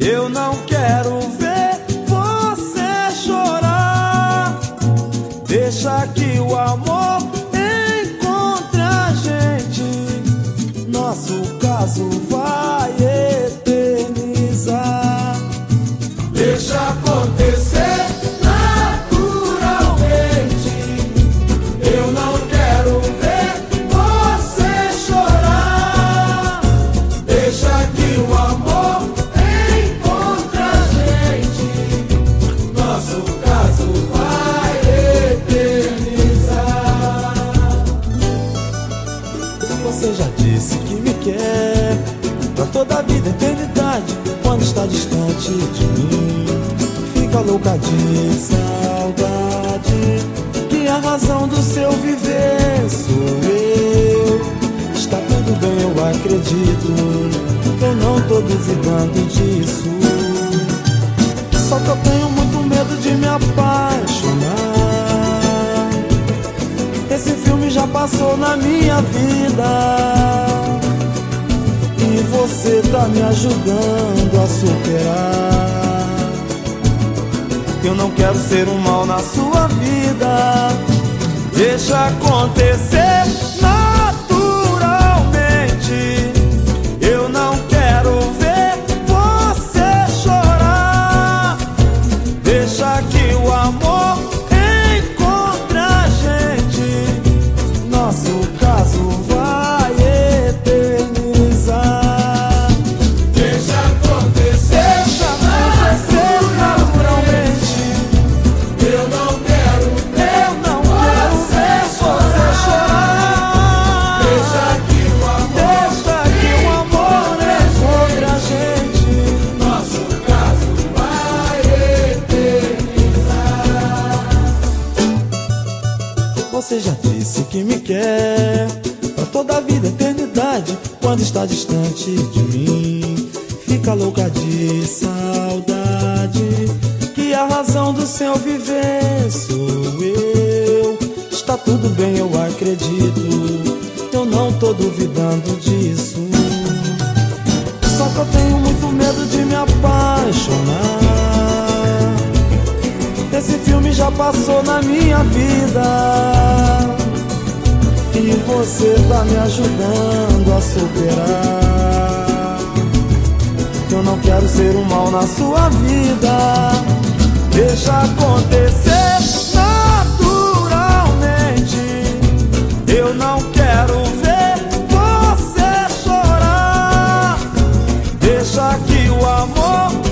Eu não quero ver você chorar. Deixa que o amor encontre a gente. Nosso caso vai eternizar. Deixa acontecer naturalmente. Eu não quero ver você chorar. Deixa que o amor encontre a gente. Nosso caso vai eternizar. Você já disse que me quer pra toda a vida, eternidade. Quando está distante de mim, fica louca de saudade. Que a razão do seu viver sou eu. Está tudo bem, eu acredito. Eu não tô duvidando disso. Só que eu tenho muito medo de me apaixonar. Esse filme já passou na minha vida. E você tá me ajudando a superar. Eu não quero ser um mal na sua vida. Deixa acontecer naturalmente. Eu não quero ver você chorar. Deixa que o amor encontre a gente. Nosso caso vai eternizar. Você já disse que me quer pra toda a vida, eternidade. Quando está distante de mim, fica louca de saudade. Que a razão do seu viver sou eu. Está tudo bem, eu acredito. Eu não tô duvidando disso. Só que eu tenho muito medo de me apaixonar. Esse filme já passou na minha vida. E você tá me ajudando a superar. Eu não quero ser um mal na sua vida. Deixa acontecer naturalmente. Eu não quero ver você chorar. Deixa que o amor